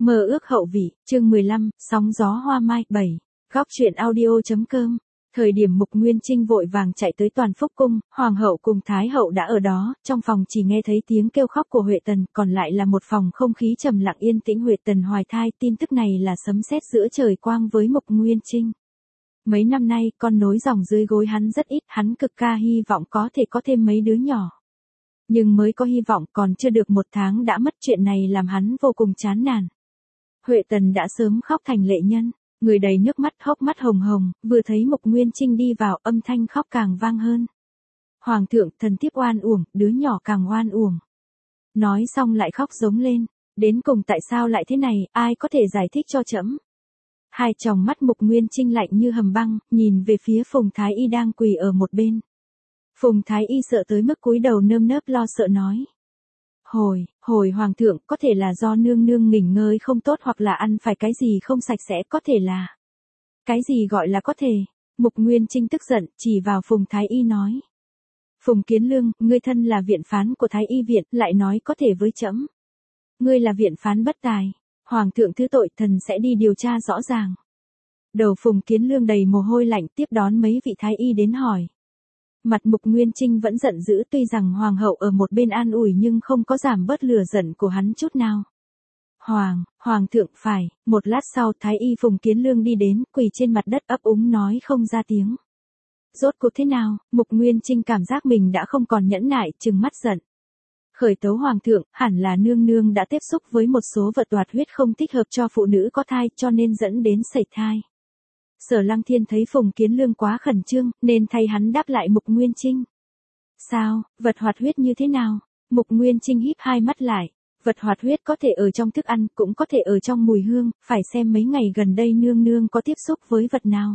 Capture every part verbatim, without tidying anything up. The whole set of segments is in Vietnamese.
Mơ ước hậu vị, chương mười lăm, sóng gió hoa mai, bảy. Góc truyện audio.com. Thời điểm Mục Nguyên Trinh vội vàng chạy tới Toàn Phúc Cung, Hoàng hậu cùng Thái hậu đã ở đó, trong phòng chỉ nghe thấy tiếng kêu khóc của Huệ Tần, còn lại là một phòng không khí trầm lặng yên tĩnh. Huệ Tần hoài thai, tin tức này là sấm sét giữa trời quang với Mục Nguyên Trinh. Mấy năm nay, con nối dòng dưới gối hắn rất ít, hắn cực ca hy vọng có thể có thêm mấy đứa nhỏ. Nhưng mới có hy vọng, còn chưa được một tháng đã mất, chuyện này làm hắn vô cùng chán nản. Huệ Tần đã sớm khóc thành lệ nhân, người đầy nước mắt, hốc mắt hồng hồng, vừa thấy Mục Nguyên Trinh đi vào, âm thanh khóc càng vang hơn. Hoàng thượng, thần thiếp oan uổng, đứa nhỏ càng oan uổng. Nói xong lại khóc giống lên, đến cùng tại sao lại thế này, ai có thể giải thích cho trẫm? Hai tròng mắt Mục Nguyên Trinh lạnh như hầm băng, nhìn về phía Phùng Thái Y đang quỳ ở một bên. Phùng Thái Y sợ tới mức cúi đầu nơm nớp lo sợ nói. Hồi, hồi hoàng thượng, có thể là do nương nương nghỉ ngơi không tốt hoặc là ăn phải cái gì không sạch sẽ, có thể là. Cái gì gọi là có thể? Mục Nguyên Trinh tức giận, chỉ vào Phùng Thái Y nói. Phùng Kiến Lương, ngươi thân là viện phán của Thái Y viện, lại nói có thể với trẫm. Ngươi là viện phán bất tài. Hoàng thượng thứ tội, thần sẽ đi điều tra rõ ràng. Đầu Phùng Kiến Lương đầy mồ hôi lạnh, tiếp đón mấy vị Thái Y đến hỏi. Mặt Mục Nguyên Trinh vẫn giận dữ, tuy rằng Hoàng hậu ở một bên an ủi nhưng không có giảm bớt lửa giận của hắn chút nào. Hoàng, Hoàng thượng phải, một lát sau Thái Y Phùng Kiến Lương đi đến, quỳ trên mặt đất ấp úng nói không ra tiếng. Rốt cuộc thế nào? Mục Nguyên Trinh cảm giác mình đã không còn nhẫn nại, trừng mắt giận. Khởi tấu Hoàng thượng, hẳn là nương nương đã tiếp xúc với một số vật hoạt huyết không thích hợp cho phụ nữ có thai, cho nên dẫn đến sẩy thai. Sở Lăng Thiên thấy Phùng Kiến Lương quá khẩn trương, nên thay hắn đáp lại Mục Nguyên Trinh. Sao, vật hoạt huyết như thế nào? Mục Nguyên Trinh híp hai mắt lại. Vật hoạt huyết có thể ở trong thức ăn, cũng có thể ở trong mùi hương, phải xem mấy ngày gần đây nương nương có tiếp xúc với vật nào.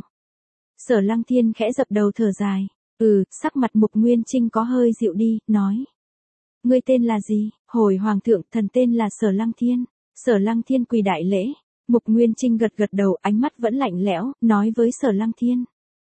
Sở Lăng Thiên khẽ dập đầu thở dài. Ừ, sắc mặt Mục Nguyên Trinh có hơi dịu đi, nói. Ngươi tên là gì? Hồi Hoàng thượng, thần tên là Sở Lăng Thiên. Sở Lăng Thiên quỳ đại lễ. Mục Nguyên Trinh gật gật đầu, ánh mắt vẫn lạnh lẽo, nói với Sở Lăng Thiên.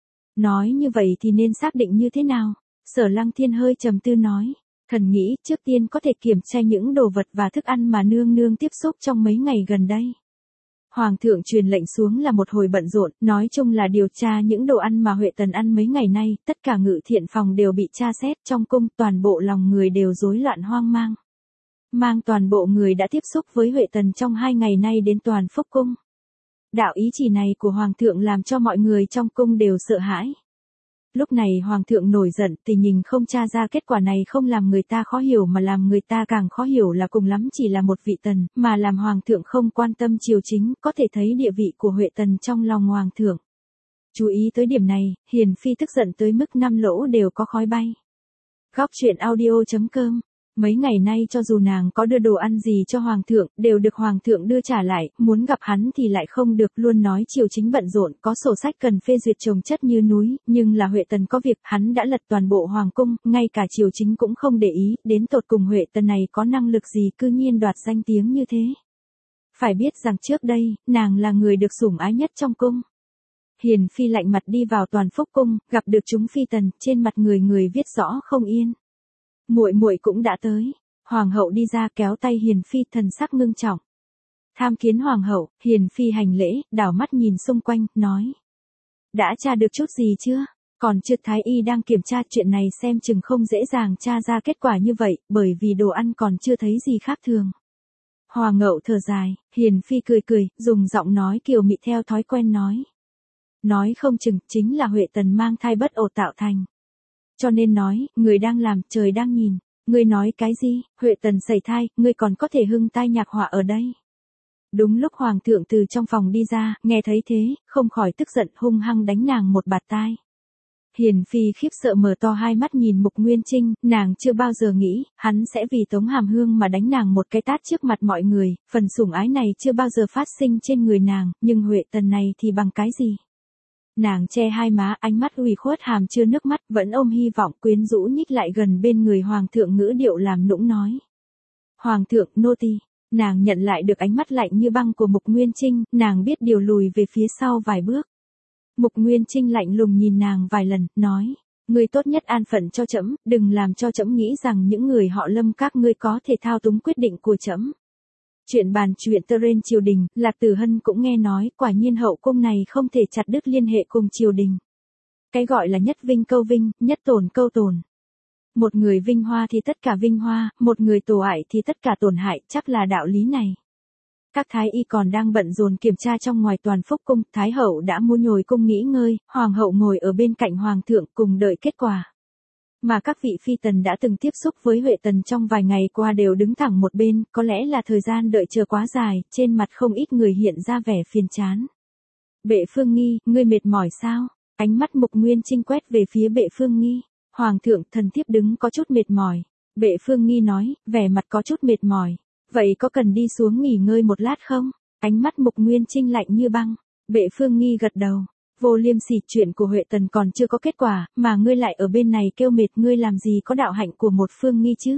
Nói như vậy thì nên xác định như thế nào? Sở Lăng Thiên hơi trầm tư nói. Thần nghĩ trước tiên có thể kiểm tra những đồ vật và thức ăn mà nương nương tiếp xúc trong mấy ngày gần đây. Hoàng thượng truyền lệnh xuống là một hồi bận rộn, nói chung là điều tra những đồ ăn mà Huệ Tần ăn mấy ngày nay, tất cả ngự thiện phòng đều bị tra xét, trong cung toàn bộ lòng người đều rối loạn hoang mang. Mang toàn bộ người đã tiếp xúc với Huệ Tần trong hai ngày nay đến Toàn Phúc Cung. Đạo ý chỉ này của Hoàng thượng làm cho mọi người trong cung đều sợ hãi. Lúc này Hoàng thượng nổi giận, tình hình không tra ra kết quả này không làm người ta khó hiểu mà làm người ta càng khó hiểu là cùng lắm chỉ là một vị tần, mà làm Hoàng thượng không quan tâm triều chính, có thể thấy địa vị của Huệ Tần trong lòng Hoàng thượng. Chú ý tới điểm này, Hiền Phi tức giận tới mức năm lỗ đều có khói bay. Góc truyện audio.com. Mấy ngày nay cho dù nàng có đưa đồ ăn gì cho Hoàng thượng, đều được Hoàng thượng đưa trả lại, muốn gặp hắn thì lại không được, luôn nói triều chính bận rộn, có sổ sách cần phê duyệt chồng chất như núi, nhưng là Huệ Tần có việc, hắn đã lật toàn bộ Hoàng cung, ngay cả triều chính cũng không để ý, đến tột cùng Huệ Tần này có năng lực gì cư nhiên đoạt danh tiếng như thế. Phải biết rằng trước đây, nàng là người được sủng ái nhất trong cung. Hiền Phi lạnh mặt đi vào Toàn Phúc Cung, gặp được chúng phi tần, trên mặt người người viết rõ không yên. Muội muội cũng đã tới. Hoàng hậu đi ra kéo tay Hiền Phi, thần sắc ngưng trọng. Tham kiến Hoàng hậu, Hiền Phi hành lễ, đảo mắt nhìn xung quanh, nói. Đã tra được chút gì chưa? Còn chưa, Thái Y đang kiểm tra chuyện này, xem chừng không dễ dàng tra ra kết quả như vậy, bởi vì đồ ăn còn chưa thấy gì khác thường. Hoàng hậu thở dài, Hiền Phi cười cười, dùng giọng nói kiều mị theo thói quen nói. Nói không chừng, chính là Huệ Tần mang thai bất ổn tạo thành. Cho nên nói, người đang làm, trời đang nhìn. Ngươi nói cái gì? Huệ Tần sẩy thai, ngươi còn có thể hưng tai nhạc họa ở đây. Đúng lúc Hoàng thượng từ trong phòng đi ra, nghe thấy thế, không khỏi tức giận, hung hăng đánh nàng một bạt tai. Hiền Phi khiếp sợ mở to hai mắt nhìn Mục Nguyên Trinh, nàng chưa bao giờ nghĩ, hắn sẽ vì Tống Hàm Hương mà đánh nàng một cái tát trước mặt mọi người, phần sủng ái này chưa bao giờ phát sinh trên người nàng, nhưng Huệ Tần này thì bằng cái gì? Nàng che hai má, ánh mắt ủy khuất hàm chứa nước mắt, vẫn ôm hy vọng, quyến rũ nhích lại gần bên người Hoàng thượng, ngữ điệu làm nũng nói. Hoàng thượng, nô tỳ. Nàng nhận lại được ánh mắt lạnh như băng của Mục Nguyên Trinh, nàng biết điều lùi về phía sau vài bước. Mục Nguyên Trinh lạnh lùng nhìn nàng vài lần, nói. Ngươi tốt nhất an phận cho trẫm, đừng làm cho trẫm nghĩ rằng những người họ Lâm các ngươi có thể thao túng quyết định của trẫm. Chuyện bàn chuyện tơ rên triều đình, Lạc Tử Hân cũng nghe nói, quả nhiên hậu cung này không thể chặt đứt liên hệ cùng triều đình. Cái gọi là nhất vinh câu vinh, nhất tổn câu tổn. Một người vinh hoa thì tất cả vinh hoa, một người tổn hại thì tất cả tổn hại, chắc là đạo lý này. Các thái y còn đang bận rộn kiểm tra trong ngoài toàn phúc cung, thái hậu đã mua nhồi cung nghỉ ngơi, hoàng hậu ngồi ở bên cạnh hoàng thượng cùng đợi kết quả. Mà các vị phi tần đã từng tiếp xúc với Huệ Tần trong vài ngày qua đều đứng thẳng một bên, có lẽ là thời gian đợi chờ quá dài, trên mặt không ít người hiện ra vẻ phiền chán. Bệ Phương Nghi, ngươi mệt mỏi sao? Ánh mắt Mục Nguyên Trinh quét về phía Bệ Phương Nghi. Hoàng thượng, thần thiếp đứng có chút mệt mỏi. Bệ Phương Nghi nói, vẻ mặt có chút mệt mỏi. Vậy có cần đi xuống nghỉ ngơi một lát không? Ánh mắt Mục Nguyên Trinh lạnh như băng. Bệ Phương Nghi gật đầu. Vô Liêm Sỉ, chuyện của Huệ Tần còn chưa có kết quả, mà ngươi lại ở bên này kêu mệt, ngươi làm gì có đạo hạnh của một Phương Nghi chứ?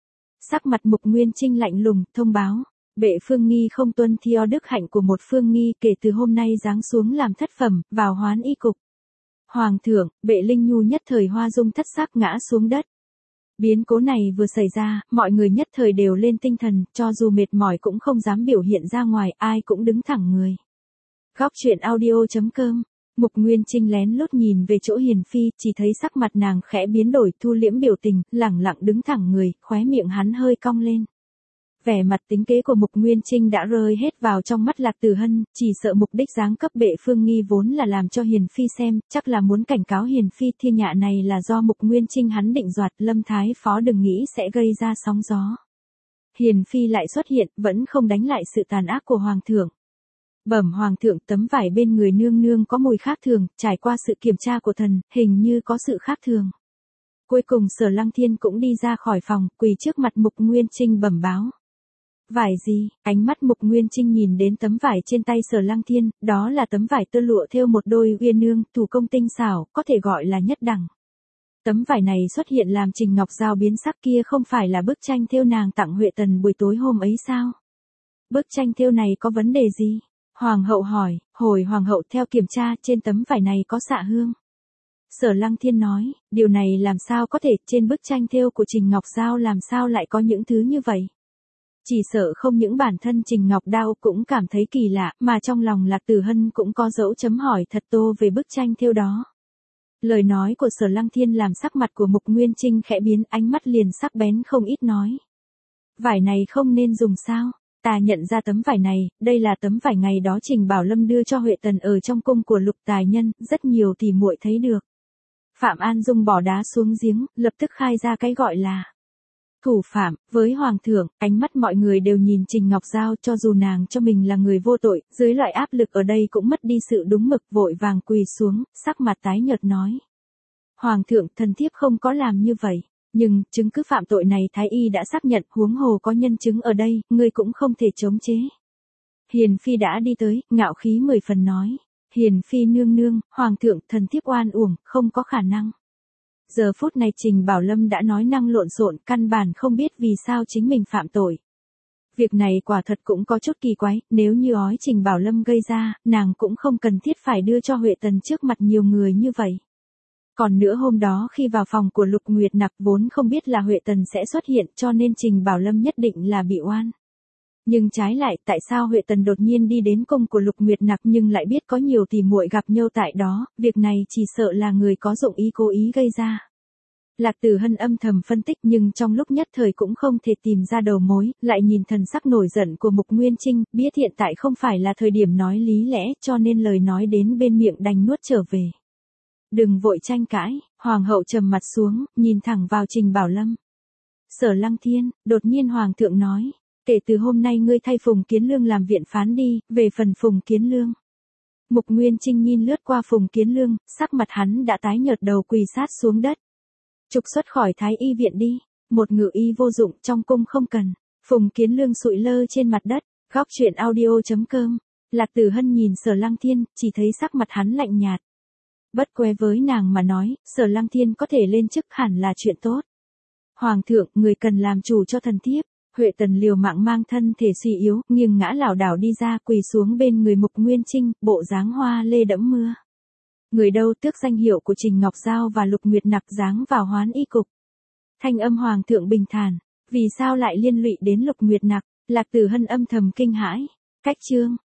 Sắc mặt Mục Nguyên Trinh lạnh lùng, thông báo. Bệ Phương Nghi không tuân theo đức hạnh của một Phương Nghi, kể từ hôm nay giáng xuống làm thất phẩm, vào hoán y cục. Hoàng thượng, Bệ Linh Nhu nhất thời hoa dung thất sắc ngã xuống đất. Biến cố này vừa xảy ra, mọi người nhất thời đều lên tinh thần, cho dù mệt mỏi cũng không dám biểu hiện ra ngoài, ai cũng đứng thẳng người. Góc truyện audio chấm com. Mục Nguyên Trinh lén lút nhìn về chỗ Hiền Phi, chỉ thấy sắc mặt nàng khẽ biến đổi, thu liễm biểu tình, lẳng lặng đứng thẳng người, khóe miệng hắn hơi cong lên. Vẻ mặt tính kế của Mục Nguyên Trinh đã rơi hết vào trong mắt Lạc Tử Hân, chỉ sợ mục đích giáng cấp Bệ Phương Nghi vốn là làm cho Hiền Phi xem, chắc là muốn cảnh cáo Hiền Phi thiên nhạ này là do Mục Nguyên Trinh hắn định đoạt, Lâm Thái Phó đừng nghĩ sẽ gây ra sóng gió. Hiền Phi lại xuất hiện, vẫn không đánh lại sự tàn ác của Hoàng thượng. Bẩm Hoàng thượng, tấm vải bên người nương nương có mùi khác thường, trải qua sự kiểm tra của thần, hình như có sự khác thường. Cuối cùng Sở Lăng Thiên cũng đi ra khỏi phòng, quỳ trước mặt Mục Nguyên Trinh bẩm báo. Vải gì? Ánh mắt Mục Nguyên Trinh nhìn đến tấm vải trên tay Sở Lăng Thiên, đó là tấm vải tơ lụa thêu một đôi uyên nương, thủ công tinh xảo, có thể gọi là nhất đẳng. Tấm vải này xuất hiện làm Trình Ngọc Giao biến sắc, kia không phải là bức tranh thêu nàng tặng Huệ Tần buổi tối hôm ấy sao? Bức tranh thêu này có vấn đề gì? Hoàng hậu hỏi. Hồi Hoàng hậu theo kiểm tra trên tấm vải này có xạ hương. Sở Lăng Thiên nói, điều này làm sao có thể, trên bức tranh thêu của Trình Ngọc Giao làm sao lại có những thứ như vậy? Chỉ sợ không những bản thân Trình Ngọc Đao cũng cảm thấy kỳ lạ, mà trong lòng Lạc Tử Hân cũng có dấu chấm hỏi thật tô về bức tranh thêu đó. Lời nói của Sở Lăng Thiên làm sắc mặt của Mục Nguyên Trinh khẽ biến, ánh mắt liền sắc bén không ít nói. Vải này không nên dùng sao? Ta nhận ra tấm vải này, đây là tấm vải ngày đó Trình Bảo Lâm đưa cho Huệ Tần ở trong cung của Lục Tài Nhân, rất nhiều thì muội thấy được. Phạm An Dung bỏ đá xuống giếng, lập tức khai ra cái gọi là thủ phạm. Với Hoàng thượng, ánh mắt mọi người đều nhìn Trình Ngọc Giao, cho dù nàng cho mình là người vô tội, dưới loại áp lực ở đây cũng mất đi sự đúng mực, vội vàng quỳ xuống, sắc mặt tái nhợt nói. Hoàng thượng, thần thiếp không có làm như vậy. Nhưng, chứng cứ phạm tội này Thái Y đã xác nhận, huống hồ có nhân chứng ở đây, ngươi cũng không thể chống chế. Hiền Phi đã đi tới, ngạo khí mười phần nói. Hiền Phi nương nương, Hoàng thượng, thần thiếp oan uổng, không có khả năng. Giờ phút này Trình Bảo Lâm đã nói năng lộn xộn, căn bản không biết vì sao chính mình phạm tội. Việc này quả thật cũng có chút kỳ quái, nếu như ói Trình Bảo Lâm gây ra, nàng cũng không cần thiết phải đưa cho Huệ Tần trước mặt nhiều người như vậy. Còn nữa hôm đó khi vào phòng của Lục Nguyệt Nặc vốn không biết là Huệ Tần sẽ xuất hiện, cho nên Trình Bảo Lâm nhất định là bị oan. Nhưng trái lại, tại sao Huệ Tần đột nhiên đi đến cung của Lục Nguyệt Nặc nhưng lại biết có nhiều tỷ muội gặp nhau tại đó, việc này chỉ sợ là người có dụng ý cố ý gây ra. Lạc Tử Hân âm thầm phân tích nhưng trong lúc nhất thời cũng không thể tìm ra đầu mối, lại nhìn thần sắc nổi giận của Mục Nguyên Trinh, biết hiện tại không phải là thời điểm nói lý lẽ, cho nên lời nói đến bên miệng đành nuốt trở về. Đừng vội tranh cãi, Hoàng hậu trầm mặt xuống, nhìn thẳng vào Trình Bảo Lâm. Sở Lăng Thiên, đột nhiên Hoàng thượng nói, kể từ hôm nay ngươi thay Phùng Kiến Lương làm viện phán đi, về phần Phùng Kiến Lương. Mục Nguyên Trinh nhìn lướt qua Phùng Kiến Lương, sắc mặt hắn đã tái nhợt, đầu quỳ sát xuống đất. Trục xuất khỏi Thái Y viện đi, một ngự y vô dụng, trong cung không cần. Phùng Kiến Lương sụi lơ trên mặt đất, góc truyện audio chấm com. Lạc Tử Hân nhìn Sở Lăng Thiên, chỉ thấy sắc mặt hắn lạnh nhạt. Bất quê với nàng mà nói, Sở Lăng Thiên có thể lên chức hẳn là chuyện tốt. Hoàng thượng, người cần làm chủ cho thần thiếp. Huệ Tần liều mạng mang thân thể suy yếu, nghiêng ngã lảo đảo đi ra, quỳ xuống bên người Mục Nguyên Trinh, bộ dáng hoa lê đẫm mưa. Người đâu tước danh hiệu của Trình Ngọc Giao và Lục Nguyệt Nặc giáng vào hoán y cục. Thanh âm Hoàng thượng bình thản, vì sao lại liên lụy đến Lục Nguyệt Nặc? Lạc Tử Hân âm thầm kinh hãi. Cách chương.